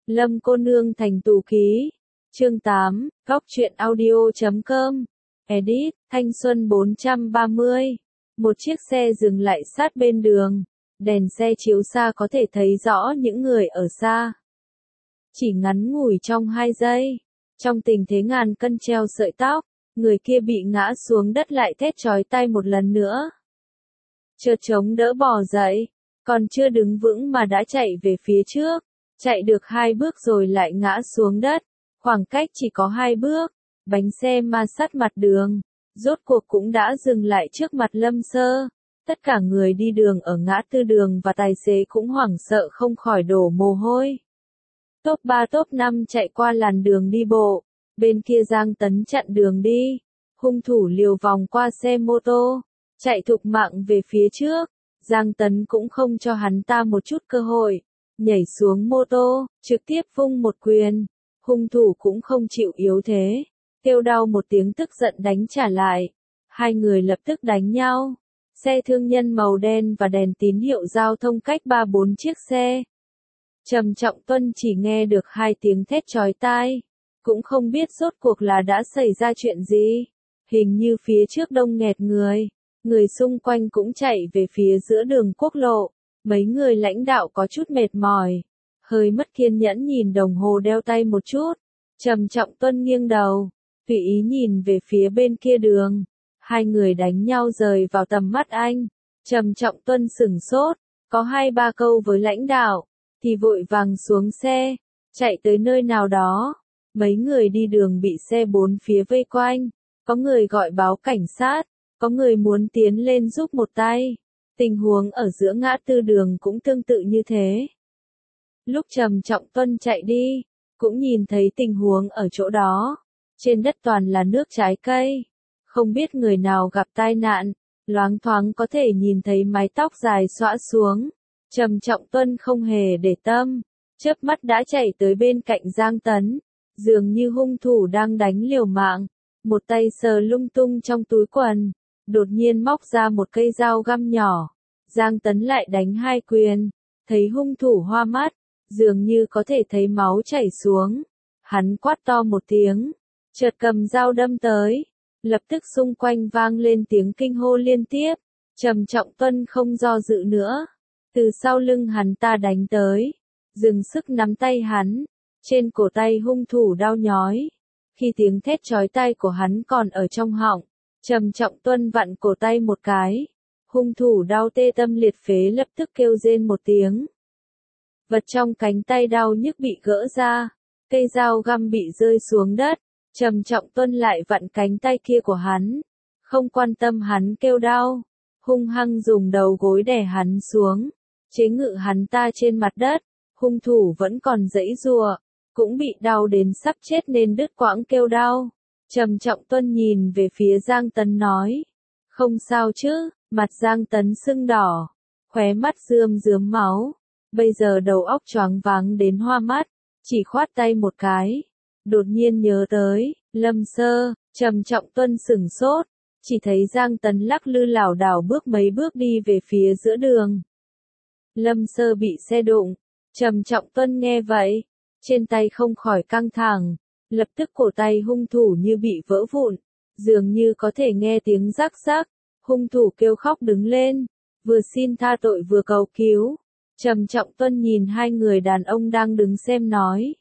Lâm cô nương thành tù ký. Chương 8, góc truyện audio.com. Edit, thanh xuân 430. Một chiếc xe dừng lại sát bên đường. Đèn xe chiếu xa có thể thấy rõ những người ở xa. Chỉ ngắn ngủi trong 2 giây. Trong tình thế ngàn cân treo sợi tóc, người kia bị ngã xuống đất lại thét chói tai một lần nữa. Chợt chống đỡ bò dậy, còn chưa đứng vững mà đã chạy về phía trước. Chạy được 2 bước rồi lại ngã xuống đất, khoảng cách chỉ có 2 bước, bánh xe ma sát mặt đường, rốt cuộc cũng đã dừng lại trước mặt Lâm Sơ. Tất cả người đi đường ở ngã tư đường và tài xế cũng hoảng sợ không khỏi đổ mồ hôi. Top 3 top 5 chạy qua làn đường đi bộ, bên kia Giang Tấn chặn đường đi, hung thủ liều vòng qua xe mô tô, chạy thục mạng về phía trước, Giang Tấn cũng không cho hắn ta một chút cơ hội. Nhảy xuống mô tô, trực tiếp vung một quyền, hung thủ cũng không chịu yếu thế, kêu đau một tiếng tức giận đánh trả lại, hai người lập tức đánh nhau, xe thương nhân màu đen và đèn tín hiệu giao thông cách 3-4 chiếc xe. Trầm Trọng Tuân chỉ nghe được 2 tiếng thét chói tai, cũng không biết rốt cuộc là đã xảy ra chuyện gì, hình như phía trước đông nghẹt người xung quanh cũng chạy về phía giữa đường quốc lộ. Mấy người lãnh đạo có chút mệt mỏi, hơi mất kiên nhẫn nhìn đồng hồ đeo tay một chút. Trầm Trọng Tuân nghiêng đầu, tùy ý nhìn về phía bên kia đường. Hai người đánh nhau rời vào tầm mắt anh. Trầm Trọng Tuân sửng sốt, có 2-3 câu với lãnh đạo, thì vội vàng xuống xe, chạy tới nơi nào đó. Mấy người đi đường bị xe 4 phía vây quanh, có người gọi báo cảnh sát, có người muốn tiến lên giúp một tay. Tình huống ở giữa ngã tư đường cũng tương tự như thế. Lúc Trầm Trọng Tuân chạy đi, cũng nhìn thấy tình huống ở chỗ đó. Trên đất toàn là nước trái cây. Không biết người nào gặp tai nạn, loáng thoáng có thể nhìn thấy mái tóc dài xõa xuống. Trầm Trọng Tuân không hề để tâm, chớp mắt đã chạy tới bên cạnh Giang Tấn. Dường như hung thủ đang đánh liều mạng, một tay sờ lung tung trong túi quần. Đột nhiên móc ra một cây dao găm nhỏ, Giang Tấn lại đánh 2 quyền, thấy hung thủ hoa mắt, dường như có thể thấy máu chảy xuống. Hắn quát to một tiếng, chợt cầm dao đâm tới, lập tức xung quanh vang lên tiếng kinh hô liên tiếp. Trầm Trọng Tuân không do dự nữa, từ sau lưng hắn ta đánh tới, dừng sức nắm tay hắn, trên cổ tay hung thủ đau nhói. Khi tiếng thét chói tai của hắn còn ở trong họng, Trầm Trọng Tuân vặn cổ tay một cái, hung thủ đau tê tâm liệt phế lập tức kêu rên một tiếng. Vật trong cánh tay đau nhức bị gỡ ra, cây dao găm bị rơi xuống đất, Trầm Trọng Tuân lại vặn cánh tay kia của hắn, không quan tâm hắn kêu đau, hung hăng dùng đầu gối đè hắn xuống, chế ngự hắn ta trên mặt đất, hung thủ vẫn còn giãy giụa, cũng bị đau đến sắp chết nên đứt quãng kêu đau. Trầm Trọng Tuân nhìn về phía Giang Tấn nói, không sao chứ, mặt Giang Tấn sưng đỏ, khóe mắt rơm máu, bây giờ đầu óc choáng váng đến hoa mắt, chỉ khoát tay một cái, đột nhiên nhớ tới, Lâm Sơ. Trầm Trọng Tuân sửng sốt, chỉ thấy Giang Tấn lắc lư lảo đảo bước mấy bước đi về phía giữa đường. Lâm Sơ bị xe đụng, Trầm Trọng Tuân nghe vậy, trên tay không khỏi căng thẳng. Lập tức cổ tay hung thủ như bị vỡ vụn, dường như có thể nghe tiếng rắc rắc, hung thủ kêu khóc đứng lên, vừa xin tha tội vừa cầu cứu. Trầm Trọng Tuân nhìn 2 người đàn ông đang đứng xem nói,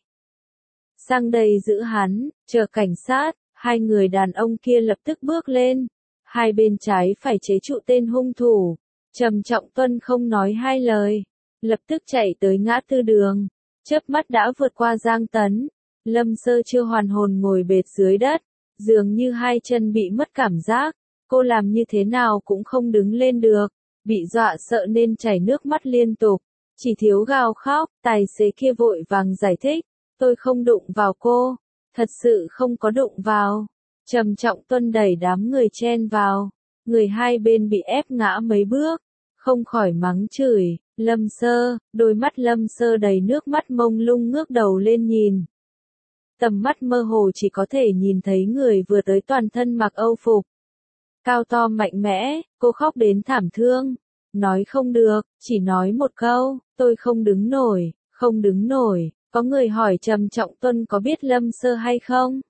sang đây giữ hắn, chờ cảnh sát. 2 người đàn ông kia lập tức bước lên, hai bên trái phải chế trụ tên hung thủ. Trầm Trọng Tuân không nói 2 lời, lập tức chạy tới ngã tư đường, chớp mắt đã vượt qua Giang Tấn. Lâm Sơ chưa hoàn hồn ngồi bệt dưới đất, dường như 2 chân bị mất cảm giác, cô làm như thế nào cũng không đứng lên được, bị dọa sợ nên chảy nước mắt liên tục, chỉ thiếu gào khóc. Tài xế kia vội vàng giải thích, tôi không đụng vào cô, thật sự không có đụng vào. Trầm Trọng Tuân đẩy đám người chen vào, người hai bên bị ép ngã mấy bước, không khỏi mắng chửi, Lâm Sơ. Đôi mắt Lâm Sơ đầy nước mắt mông lung ngước đầu lên nhìn. Tầm mắt mơ hồ chỉ có thể nhìn thấy người vừa tới toàn thân mặc âu phục. Cao to mạnh mẽ, cô khóc đến thảm thương. Nói không được, chỉ nói một câu, tôi không đứng nổi, không đứng nổi. Có người hỏi Trầm Trọng Tuân có biết Lâm Sơ hay không?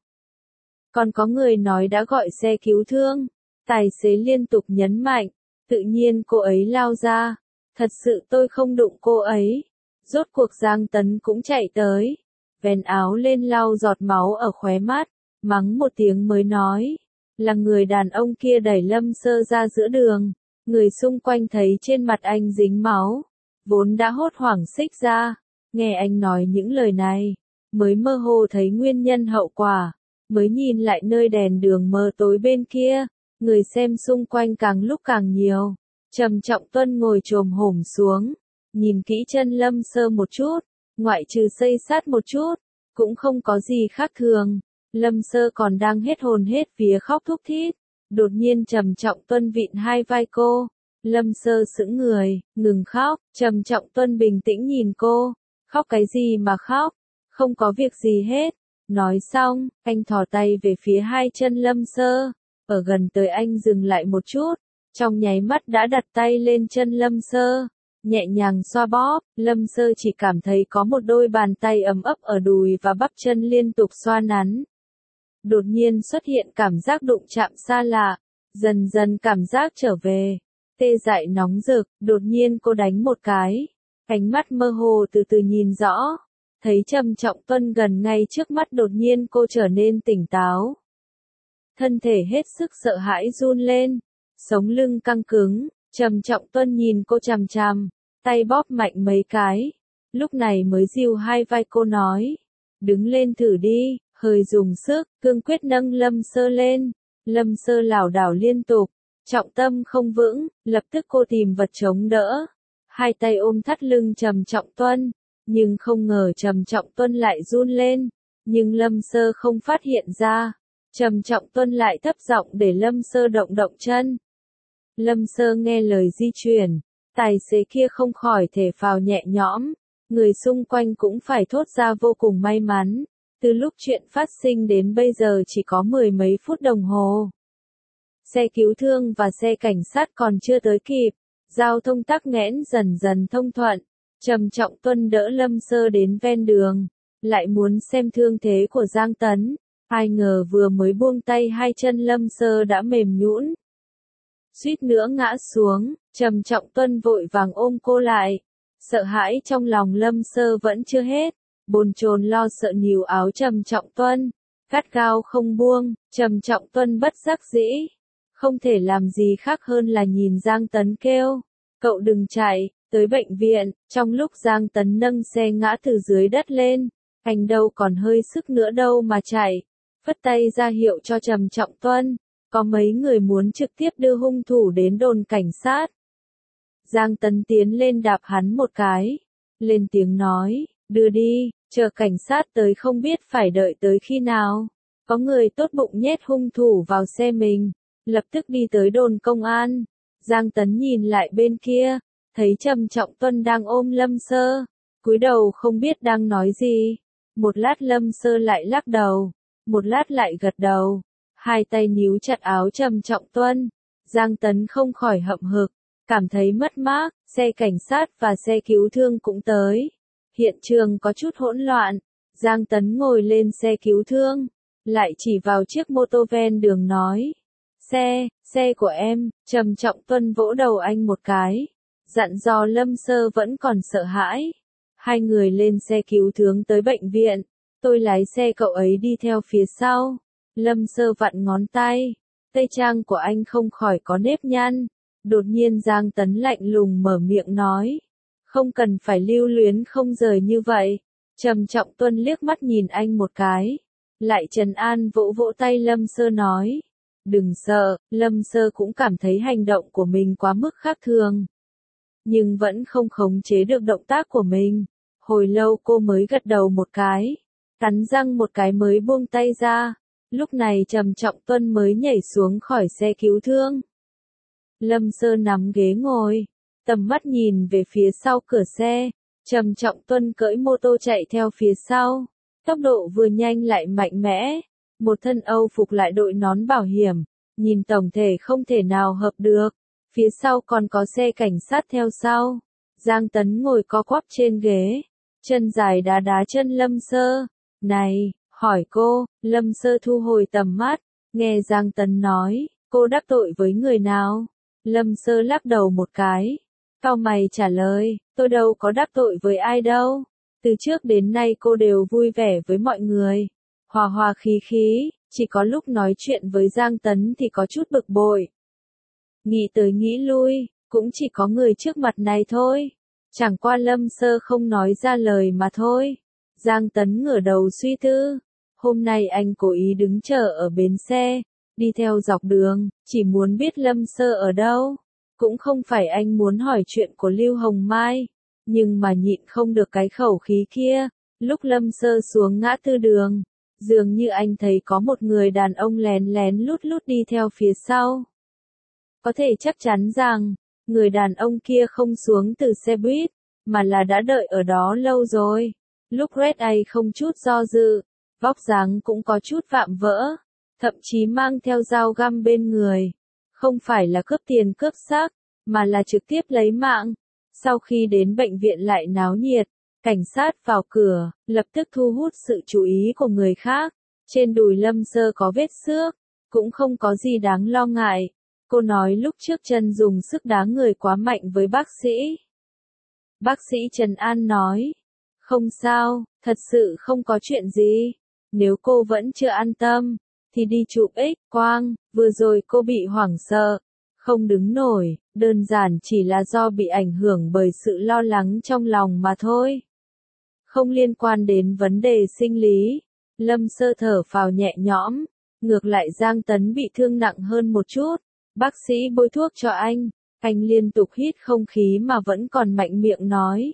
Còn có người nói đã gọi xe cứu thương. Tài xế liên tục nhấn mạnh, tự nhiên cô ấy lao ra. Thật sự tôi không đụng cô ấy. Rốt cuộc Giang Tấn cũng chạy tới. Vén áo lên lau giọt máu ở khóe mắt. Mắng một tiếng mới nói. Là người đàn ông kia đẩy Lâm Sơ ra giữa đường. Người xung quanh thấy trên mặt anh dính máu. Vốn đã hốt hoảng xích ra. Nghe anh nói những lời này. Mới mơ hồ thấy nguyên nhân hậu quả. Mới nhìn lại nơi đèn đường mờ tối bên kia. Người xem xung quanh càng lúc càng nhiều. Trầm Trọng Tuân ngồi chồm hổm xuống. Nhìn kỹ chân Lâm Sơ một chút. Ngoại trừ xây sát một chút. Cũng không có gì khác thường. Lâm Sơ còn đang hết hồn hết vía khóc thút thít. Đột nhiên Trầm Trọng Tuân vịn hai vai cô. Lâm Sơ sững người, ngừng khóc. Trầm Trọng Tuân bình tĩnh nhìn cô. Khóc cái gì mà khóc? Không có việc gì hết. Nói xong, anh thò tay về phía hai chân Lâm Sơ. Ở gần tới anh dừng lại một chút. Trong nháy mắt đã đặt tay lên chân Lâm Sơ. Nhẹ nhàng xoa bóp, Lâm Sơ chỉ cảm thấy có một đôi bàn tay ấm ấp ở đùi và bắp chân liên tục xoa nắn. Đột nhiên xuất hiện cảm giác đụng chạm xa lạ. Dần dần cảm giác trở về. Tê dại nóng rực, đột nhiên cô đánh một cái. Ánh mắt mơ hồ từ từ nhìn rõ. Thấy Trầm Trọng Tuân gần ngay trước mắt, đột nhiên cô trở nên tỉnh táo. Thân thể hết sức sợ hãi run lên. Sống lưng căng cứng. Trầm Trọng Tuân nhìn cô chằm chằm. Tay bóp mạnh mấy cái. Lúc này mới dìu hai vai cô nói. Đứng lên thử đi. Hơi dùng sức, cương quyết nâng Lâm Sơ lên. Lâm Sơ lảo đảo liên tục. Trọng tâm không vững. Lập tức cô tìm vật chống đỡ. Hai tay ôm thắt lưng Trầm Trọng Tuân. Nhưng không ngờ Trầm Trọng Tuân lại run lên. Nhưng Lâm Sơ không phát hiện ra. Trầm Trọng Tuân lại thấp giọng để Lâm Sơ động động chân. Lâm Sơ nghe lời di chuyển. Tài xế kia không khỏi thở phào nhẹ nhõm. Người xung quanh cũng phải thốt ra vô cùng may mắn. Từ lúc chuyện phát sinh đến bây giờ chỉ có 10 mấy phút đồng hồ. Xe cứu thương và xe cảnh sát còn chưa tới kịp. Giao thông tắc nghẽn dần dần thông thuận. Trầm Trọng Tuân đỡ Lâm Sơ đến ven đường. Lại muốn xem thương thế của Giang Tấn. Ai ngờ vừa mới buông tay hai chân Lâm Sơ đã mềm nhũn. Suýt nữa ngã xuống. Trầm Trọng Tuân vội vàng ôm cô lại. Sợ hãi trong lòng Lâm Sơ vẫn chưa hết. Bồn chồn lo sợ níu áo Trầm Trọng Tuân. Gắt gao không buông. Trầm Trọng Tuân bất đắc dĩ. Không thể làm gì khác hơn là nhìn Giang Tấn kêu. Cậu đừng chạy. Tới bệnh viện. Trong lúc Giang Tấn nâng xe ngã từ dưới đất lên. Anh đâu còn hơi sức nữa đâu mà chạy. Phất tay ra hiệu cho Trầm Trọng Tuân. Có mấy người muốn trực tiếp đưa hung thủ đến đồn cảnh sát. Giang Tấn tiến lên đạp hắn một cái. Lên tiếng nói, đưa đi, chờ cảnh sát tới không biết phải đợi tới khi nào. Có người tốt bụng nhét hung thủ vào xe mình. Lập tức đi tới đồn công an. Giang Tấn nhìn lại bên kia. Thấy Trầm Trọng Tuân đang ôm Lâm Sơ. Cúi đầu không biết đang nói gì. Một lát Lâm Sơ lại lắc đầu. Một lát lại gật đầu. Hai tay níu chặt áo Trầm Trọng Tuân. Giang Tấn không khỏi hậm hực. Cảm thấy mất mát. Xe cảnh sát và xe cứu thương cũng tới. Hiện trường có chút hỗn loạn. Giang Tấn ngồi lên xe cứu thương. Lại chỉ vào chiếc mô tô ven đường nói. Xe của em. Trầm Trọng Tuân vỗ đầu anh một cái. Dặn dò Lâm Sơ vẫn còn sợ hãi. Hai người lên xe cứu thương tới bệnh viện. Tôi lái xe cậu ấy đi theo phía sau. Lâm Sơ vặn ngón tay. Tây trang của anh không khỏi có nếp nhăn. Đột nhiên Giang Tấn lạnh lùng mở miệng nói. Không cần phải lưu luyến không rời như vậy. Trầm Trọng Tuân liếc mắt nhìn anh một cái. Lại trấn an vỗ vỗ tay Lâm Sơ nói. Đừng sợ. Lâm Sơ cũng cảm thấy hành động của mình quá mức khác thường. Nhưng vẫn không khống chế được động tác của mình. Hồi lâu cô mới gật đầu một cái. Cắn răng một cái mới buông tay ra. Lúc này Trầm Trọng Tuân mới nhảy xuống khỏi xe cứu thương. Lâm Sơ nắm ghế ngồi. Tầm mắt nhìn về phía sau cửa xe. Trầm Trọng Tuân cưỡi mô tô chạy theo phía sau. Tốc độ vừa nhanh lại mạnh mẽ. Một thân Âu phục lại đội nón bảo hiểm. Nhìn tổng thể không thể nào hợp được. Phía sau còn có xe cảnh sát theo sau. Giang Tấn ngồi co quắp trên ghế. chân dài đá đá chân Lâm Sơ. Này, hỏi cô, Lâm Sơ thu hồi tầm mắt, nghe Giang Tấn nói, cô đắc tội với người nào? Lâm Sơ lắc đầu một cái, cau mày trả lời, tôi đâu có đắc tội với ai đâu. Từ trước đến nay cô đều vui vẻ với mọi người, hòa hòa khí khí, chỉ có lúc nói chuyện với Giang Tấn thì có chút bực bội. Nghĩ tới nghĩ lui, cũng chỉ có người trước mặt này thôi. Chẳng qua Lâm Sơ không nói ra lời mà thôi. Giang Tấn ngửa đầu suy tư. Hôm nay anh cố ý đứng chờ ở bến xe, đi theo dọc đường, chỉ muốn biết Lâm Sơ ở đâu. Cũng không phải anh muốn hỏi chuyện của Lưu Hồng Mai, nhưng mà nhịn không được cái khẩu khí kia. Lúc Lâm Sơ xuống ngã tư đường, dường như anh thấy có một người đàn ông lén lén lút lút đi theo phía sau. Có thể chắc chắn rằng, người đàn ông kia không xuống từ xe buýt, mà là đã đợi ở đó lâu rồi. Lúc Red A không chút do dự, vóc dáng cũng có chút vạm vỡ, thậm chí mang theo dao găm bên người. Không phải là cướp tiền cướp xác, mà là trực tiếp lấy mạng. Sau khi đến bệnh viện lại náo nhiệt, cảnh sát vào cửa, lập tức thu hút sự chú ý của người khác. Trên đùi Lâm Sơ có vết xước, cũng không có gì đáng lo ngại. Cô nói lúc trước chân dùng sức đá người quá mạnh với bác sĩ. Bác sĩ Trần An nói, không sao, thật sự không có chuyện gì. Nếu cô vẫn chưa an tâm, thì đi chụp X-quang, vừa rồi cô bị hoảng sợ, không đứng nổi, đơn giản chỉ là do bị ảnh hưởng bởi sự lo lắng trong lòng mà thôi. Không liên quan đến vấn đề sinh lý. Lâm Sơ thở phào nhẹ nhõm, ngược lại Giang Tấn bị thương nặng hơn một chút. Bác sĩ bôi thuốc cho anh liên tục hít không khí mà vẫn còn mạnh miệng nói.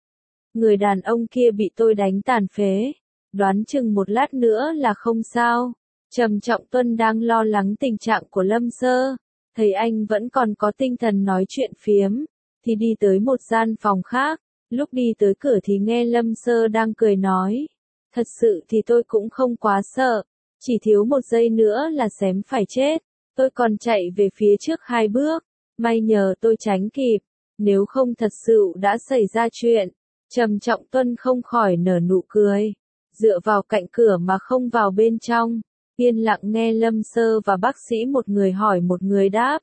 Người đàn ông kia bị tôi đánh tàn phế, đoán chừng một lát nữa là không sao. Trầm Trọng Tuân đang lo lắng tình trạng của Lâm Sơ, thấy anh vẫn còn có tinh thần nói chuyện phiếm, thì đi tới một gian phòng khác. Lúc đi tới cửa thì nghe Lâm Sơ đang cười nói, thật sự thì tôi cũng không quá sợ, chỉ thiếu một giây nữa là xém phải chết. Tôi còn chạy về phía trước 2 bước, may nhờ tôi tránh kịp, nếu không thật sự đã xảy ra chuyện. Trầm Trọng Tuân không khỏi nở nụ cười, dựa vào cạnh cửa mà không vào bên trong, yên lặng nghe Lâm Sơ và bác sĩ một người hỏi một người đáp.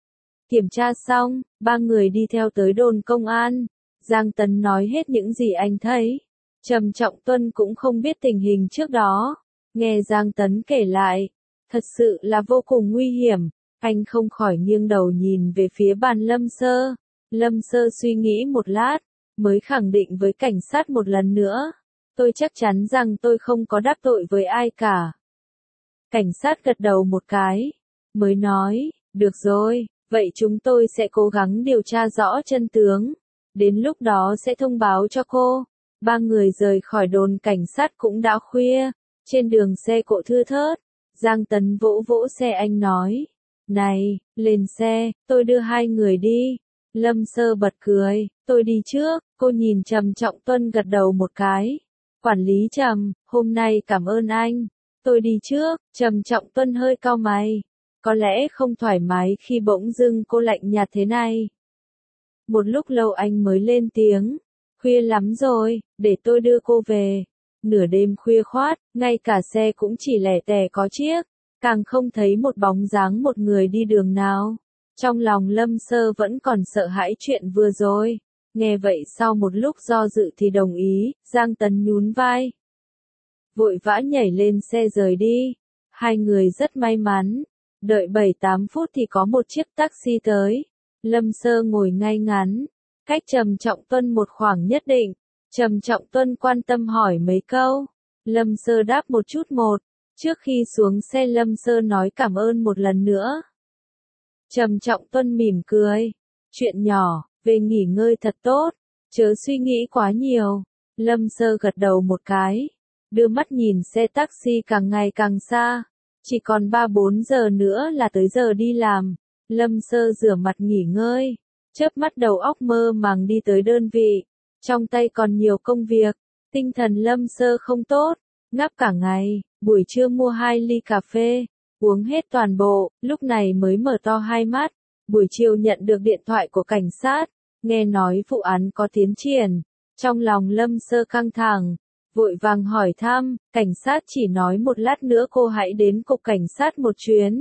Kiểm tra xong, 3 người đi theo tới đồn công an. Giang Tấn nói hết những gì anh thấy. Trầm Trọng Tuân cũng không biết tình hình trước đó, nghe Giang Tấn kể lại. Thật sự là vô cùng nguy hiểm, anh không khỏi nghiêng đầu nhìn về phía bàn Lâm Sơ. Lâm Sơ suy nghĩ một lát, mới khẳng định với cảnh sát một lần nữa. Tôi chắc chắn rằng tôi không có đắc tội với ai cả. Cảnh sát gật đầu một cái, mới nói, được rồi, vậy chúng tôi sẽ cố gắng điều tra rõ chân tướng. Đến lúc đó sẽ thông báo cho cô. 3 người rời khỏi đồn cảnh sát cũng đã khuya, trên đường xe cộ thưa thớt. Giang Tấn vỗ vỗ xe anh nói, này, lên xe, tôi đưa 2 người đi. Lâm Sơ bật cười, tôi đi trước. Cô nhìn Trầm Trọng Tuân gật đầu một cái. Quản lý Trầm, hôm nay cảm ơn anh. Tôi đi trước. Trầm Trọng Tuân hơi cau mày, có lẽ không thoải mái khi bỗng dưng cô lạnh nhạt thế này. Một lúc lâu anh mới lên tiếng, khuya lắm rồi, để tôi đưa cô về. Nửa đêm khuya khoát, ngay cả xe cũng chỉ lẻ tẻ có chiếc, càng không thấy một bóng dáng một người đi đường nào. Trong lòng Lâm Sơ vẫn còn sợ hãi chuyện vừa rồi. Nghe vậy sau một lúc do dự thì đồng ý. Giang Tấn nhún vai, vội vã nhảy lên xe rời đi. 2 người rất may mắn, đợi 7-8 phút thì có một chiếc taxi tới. Lâm Sơ ngồi ngay ngắn, cách Trầm Trọng Tuân một khoảng nhất định. Trầm Trọng Tuân quan tâm hỏi mấy câu. Lâm Sơ đáp một chút một. Trước khi xuống xe Lâm Sơ nói cảm ơn một lần nữa. Trầm Trọng Tuân mỉm cười. Chuyện nhỏ, về nghỉ ngơi thật tốt, chớ suy nghĩ quá nhiều. Lâm Sơ gật đầu một cái, đưa mắt nhìn xe taxi càng ngày càng xa. Chỉ còn 3-4 giờ nữa là tới giờ đi làm. Lâm Sơ rửa mặt nghỉ ngơi, chớp mắt đầu óc mơ màng đi tới đơn vị. Trong tay còn nhiều công việc, tinh thần Lâm Sơ không tốt, ngáp cả ngày. Buổi trưa mua 2 ly cà phê, uống hết toàn bộ, lúc này mới mở to hai mắt. Buổi chiều nhận được điện thoại của cảnh sát, nghe nói vụ án có tiến triển, Trong lòng Lâm Sơ căng thẳng, vội vàng hỏi thăm, cảnh sát chỉ nói một lát nữa cô hãy đến cục cảnh sát một chuyến.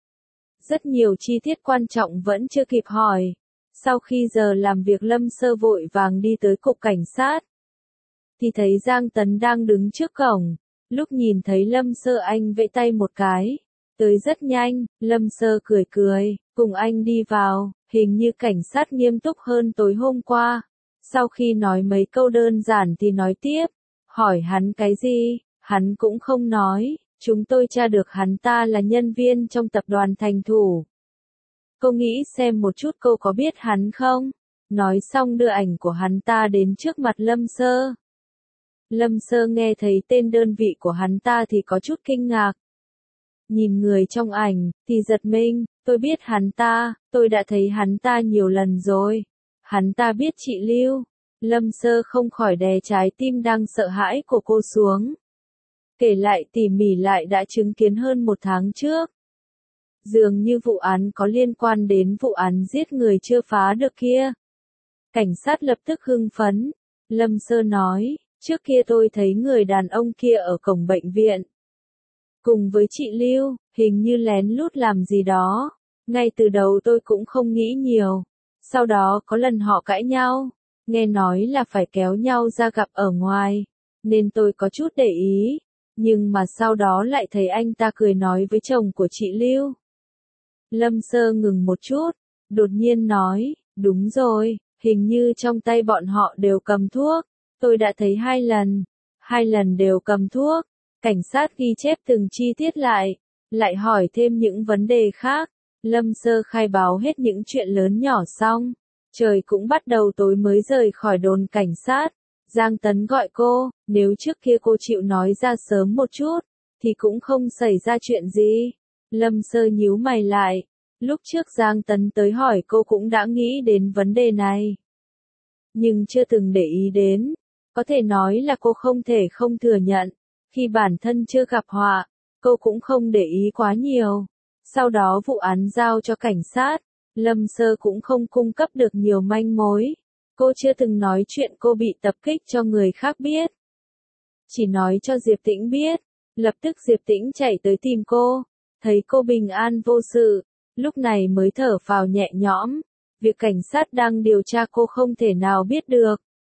Rất nhiều chi tiết quan trọng vẫn chưa kịp hỏi. Sau khi giờ làm việc Lâm Sơ vội vàng đi tới cục cảnh sát. Thì thấy Giang Tấn đang đứng trước cổng. Lúc nhìn thấy Lâm Sơ anh vẫy tay một cái. Tới rất nhanh, Lâm Sơ cười cười, cùng anh đi vào, hình như cảnh sát nghiêm túc hơn tối hôm qua. Sau khi nói mấy câu đơn giản thì nói tiếp, hỏi hắn cái gì, hắn cũng không nói, chúng tôi tra được hắn ta là nhân viên trong tập đoàn Thành Thủ. Cô nghĩ xem một chút cô có biết hắn không? Nói xong đưa ảnh của hắn ta đến trước mặt Lâm Sơ. Lâm Sơ nghe thấy tên đơn vị của hắn ta thì có chút kinh ngạc. Nhìn người trong ảnh, thì giật mình, tôi biết hắn ta, tôi đã thấy hắn ta nhiều lần rồi. Hắn ta biết chị Lưu. Lâm Sơ không khỏi đè trái tim đang sợ hãi của cô xuống. Kể lại tỉ mỉ lại đã chứng kiến hơn một tháng trước. Dường như vụ án có liên quan đến vụ án giết người chưa phá được kia. Cảnh sát lập tức hưng phấn. Lâm Sơ nói, trước kia tôi thấy người đàn ông kia ở cổng bệnh viện. Cùng với chị Lưu, hình như lén lút làm gì đó. Ngay từ đầu tôi cũng không nghĩ nhiều. Sau đó có lần họ cãi nhau. Nghe nói là phải kéo nhau ra gặp ở ngoài. Nên tôi có chút để ý. Nhưng mà sau đó lại thấy anh ta cười nói với chồng của chị Lưu. Lâm Sơ ngừng một chút. Đột nhiên nói, đúng rồi, hình như trong tay bọn họ đều cầm thuốc. Tôi đã thấy 2 lần. 2 lần đều cầm thuốc. Cảnh sát ghi chép từng chi tiết lại hỏi thêm những vấn đề khác. Lâm Sơ khai báo hết những chuyện lớn nhỏ xong. Trời cũng bắt đầu tối mới rời khỏi đồn cảnh sát. Giang Tấn gọi cô, nếu trước kia cô chịu nói ra sớm một chút, thì cũng không xảy ra chuyện gì. Lâm Sơ nhíu mày lại. Lúc trước Giang Tấn tới hỏi cô cũng đã nghĩ đến vấn đề này. Nhưng chưa từng để ý đến. Có thể nói là cô không thể không thừa nhận. Khi bản thân chưa gặp họa, cô cũng không để ý quá nhiều. Sau đó vụ án giao cho cảnh sát, Lâm Sơ cũng không cung cấp được nhiều manh mối. Cô chưa từng nói chuyện cô bị tập kích cho người khác biết. Chỉ nói cho Diệp Tĩnh biết. Lập tức Diệp Tĩnh chạy tới tìm cô. Thấy cô bình an vô sự. Lúc này mới thở phào nhẹ nhõm. Việc cảnh sát đang điều tra cô không thể nào biết được.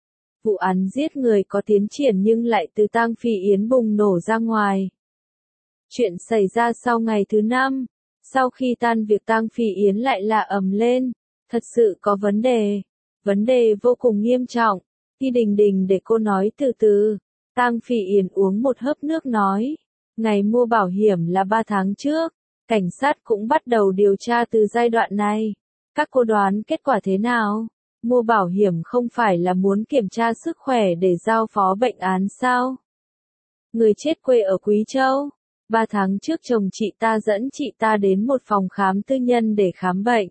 Vụ án giết người có tiến triển nhưng lại từ Tang Phi Yến bùng nổ ra ngoài. Chuyện xảy ra sau ngày thứ 5. Sau khi tan việc Tang Phi Yến lại là ầm lên. Thật sự có vấn đề. Vấn đề vô cùng nghiêm trọng. Khi Đình Đình để cô nói từ từ. Tang Phi Yến uống một hớp nước nói. Ngày mua bảo hiểm là 3 tháng trước. Cảnh sát cũng bắt đầu điều tra từ giai đoạn này. Các cô đoán kết quả thế nào? Mua bảo hiểm không phải là muốn kiểm tra sức khỏe để giao phó bệnh án sao? Người chết quê ở Quý Châu. 3 tháng trước chồng chị ta dẫn chị ta đến một phòng khám tư nhân để khám bệnh.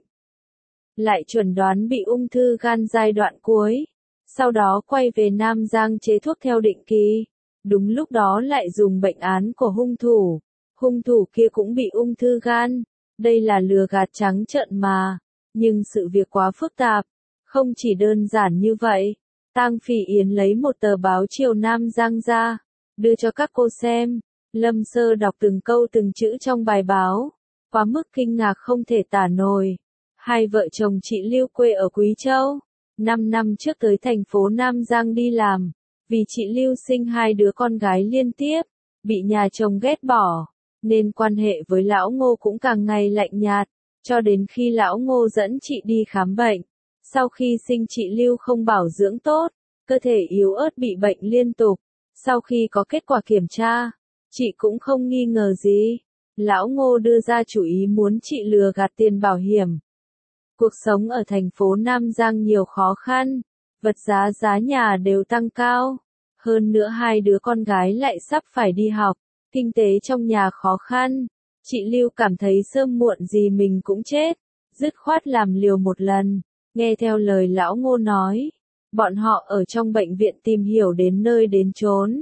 Lại chuẩn đoán bị ung thư gan giai đoạn cuối. Sau đó quay về Nam Giang chế thuốc theo định kỳ. Đúng lúc đó lại dùng bệnh án của hung thủ. Hung thủ kia cũng bị ung thư gan. Đây là lừa gạt trắng trợn mà. Nhưng sự việc quá phức tạp. Không chỉ đơn giản như vậy. Tang Phi Yến lấy một tờ báo Triều Nam Giang ra. Đưa cho các cô xem. Lâm Sơ đọc từng câu từng chữ trong bài báo. Quá mức kinh ngạc không thể tả nổi. Hai vợ chồng chị Lưu quê ở Quý Châu. 5 năm trước tới thành phố Nam Giang đi làm. Vì chị Lưu sinh 2 đứa con gái liên tiếp. Bị nhà chồng ghét bỏ. Nên quan hệ với lão Ngô cũng càng ngày lạnh nhạt. Cho đến khi lão Ngô dẫn chị đi khám bệnh. Sau khi sinh chị Lưu không bảo dưỡng tốt. Cơ thể yếu ớt bị bệnh liên tục. Sau khi có kết quả kiểm tra. Chị cũng không nghi ngờ gì. Lão Ngô đưa ra chủ ý muốn chị lừa gạt tiền bảo hiểm. Cuộc sống ở thành phố Nam Giang nhiều khó khăn. Vật giá nhà đều tăng cao. Hơn nữa 2 đứa con gái lại sắp phải đi học. Kinh tế trong nhà khó khăn. Chị Lưu cảm thấy sớm muộn gì mình cũng chết. Dứt khoát làm liều một lần. Nghe theo lời lão Ngô nói. Bọn họ ở trong bệnh viện tìm hiểu đến nơi đến chốn.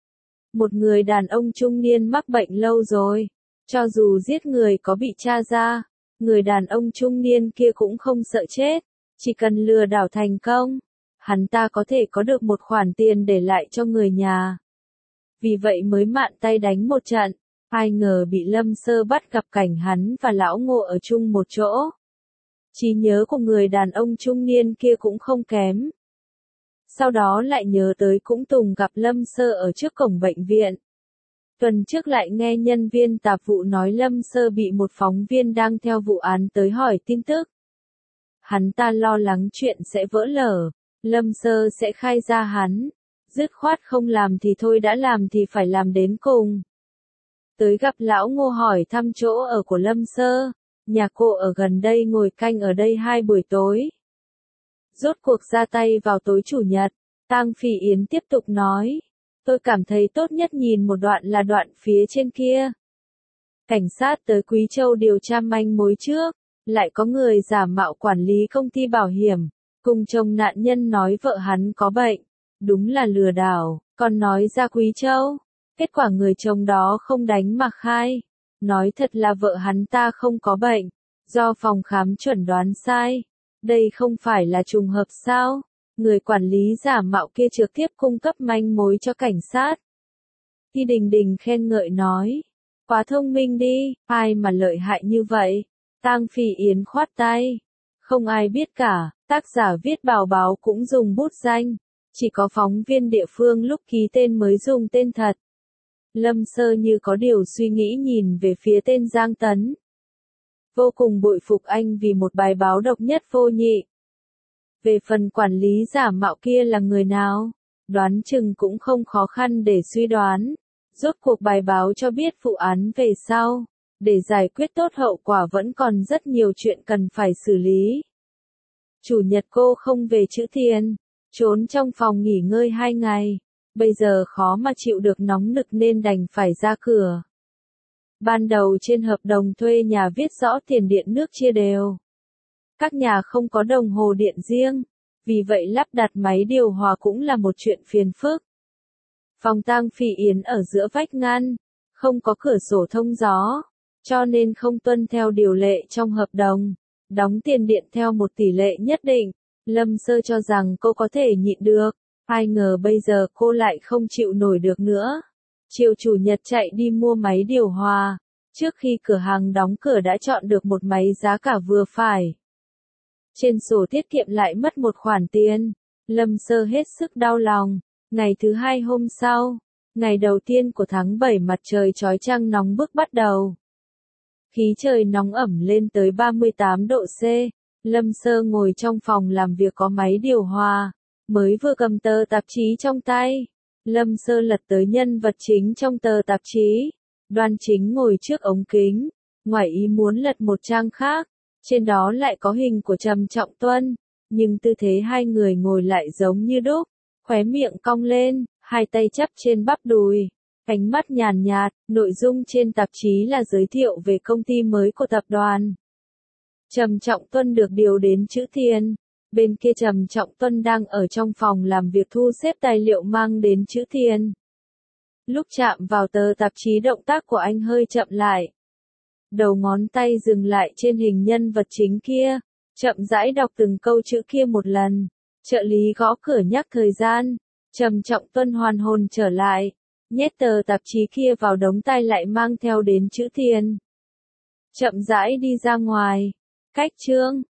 Một người đàn ông trung niên mắc bệnh lâu rồi. Cho dù giết người có bị tra ra, người đàn ông trung niên kia cũng không sợ chết. Chỉ cần lừa đảo thành công, hắn ta có thể có được một khoản tiền để lại cho người nhà. Vì vậy mới mạn tay đánh một trận, ai ngờ bị Lâm Sơ bắt gặp cảnh hắn và lão Ngô ở chung một chỗ. Trí nhớ của người đàn ông trung niên kia cũng không kém. Sau đó lại nhớ tới cũng từng gặp Lâm Sơ ở trước cổng bệnh viện. Tuần trước lại nghe nhân viên tạp vụ nói Lâm Sơ bị một phóng viên đang theo vụ án tới hỏi tin tức. Hắn ta lo lắng chuyện sẽ vỡ lở, Lâm Sơ sẽ khai ra hắn. Dứt khoát không làm thì thôi, đã làm thì phải làm đến cùng. Tới gặp lão Ngô hỏi thăm chỗ ở của Lâm Sơ. Nhà cô ở gần đây, ngồi canh ở đây 2 buổi tối. Rốt cuộc ra tay vào tối chủ nhật, Tang Phỉ Yến tiếp tục nói. Tôi cảm thấy tốt nhất nhìn một đoạn là đoạn phía trên kia. Cảnh sát tới Quý Châu điều tra manh mối trước, lại có người giả mạo quản lý công ty bảo hiểm, cùng chồng nạn nhân nói vợ hắn có bệnh. Đúng là lừa đảo, còn nói ra Quý Châu. Kết quả người chồng đó không đánh mà khai. Nói thật là vợ hắn ta không có bệnh, do phòng khám chuẩn đoán sai. Đây không phải là trùng hợp sao? Người quản lý giả mạo kia trực tiếp cung cấp manh mối cho cảnh sát. Thi Đình Đình khen ngợi nói. Quá thông minh đi, ai mà lợi hại như vậy? Tang Phỉ Yến khoát tay. Không ai biết cả, tác giả viết bảo báo cũng dùng bút danh. Chỉ có phóng viên địa phương lúc ký tên mới dùng tên thật. Lâm Sơ như có điều suy nghĩ nhìn về phía tên Giang Tấn. Vô cùng bội phục anh vì một bài báo độc nhất vô nhị. Về phần quản lý giả mạo kia là người nào, đoán chừng cũng không khó khăn để suy đoán. Rốt cuộc bài báo cho biết vụ án về sau, để giải quyết tốt hậu quả vẫn còn rất nhiều chuyện cần phải xử lý. Chủ nhật cô không về Chữ Thiên, trốn trong phòng nghỉ ngơi 2 ngày. Bây giờ khó mà chịu được nóng nực nên đành phải ra cửa. Ban đầu trên hợp đồng thuê nhà viết rõ tiền điện nước chia đều. Các nhà không có đồng hồ điện riêng, vì vậy lắp đặt máy điều hòa cũng là một chuyện phiền phức. Phòng Tang Phỉ Yến ở giữa vách ngăn, không có cửa sổ thông gió, cho nên không tuân theo điều lệ trong hợp đồng, đóng tiền điện theo một tỷ lệ nhất định. Lâm Sơ cho rằng cô có thể nhịn được, ai ngờ bây giờ cô lại không chịu nổi được nữa. Chiều chủ nhật chạy đi mua máy điều hòa, trước khi cửa hàng đóng cửa đã chọn được một máy giá cả vừa phải. Trên sổ tiết kiệm lại mất một khoản tiền, Lâm Sơ hết sức đau lòng. Ngày thứ 2 hôm sau, ngày đầu tiên của tháng 7, mặt trời chói chang nóng bức bắt đầu. Khí trời nóng ẩm lên tới 38 độ C, Lâm Sơ ngồi trong phòng làm việc có máy điều hòa, mới vừa cầm tờ tạp chí trong tay. Lâm Sơ lật tới nhân vật chính trong tờ tạp chí. Đoan Chính ngồi trước ống kính, ngoài ý muốn lật một trang khác, trên đó lại có hình của Trầm Trọng Tuân, nhưng tư thế hai người ngồi lại giống như đúc, khóe miệng cong lên, hai tay chắp trên bắp đùi, ánh mắt nhàn nhạt, nội dung trên tạp chí là giới thiệu về công ty mới của tập đoàn. Trầm Trọng Tuân được điều đến Chữ Thiên, bên kia Trầm Trọng Tuân đang ở trong phòng làm việc thu xếp tài liệu mang đến Chữ Thiên. Lúc chạm vào tờ tạp chí động tác của anh hơi chậm lại. Đầu ngón tay dừng lại trên hình nhân vật chính kia, chậm rãi đọc từng câu chữ kia một lần. Trợ lý gõ cửa nhắc thời gian. Trầm Trọng Tuân hoàn hồn trở lại, nhét tờ tạp chí kia vào đống tay lại mang theo đến Chữ Thiên. Chậm rãi đi ra ngoài. Cách chương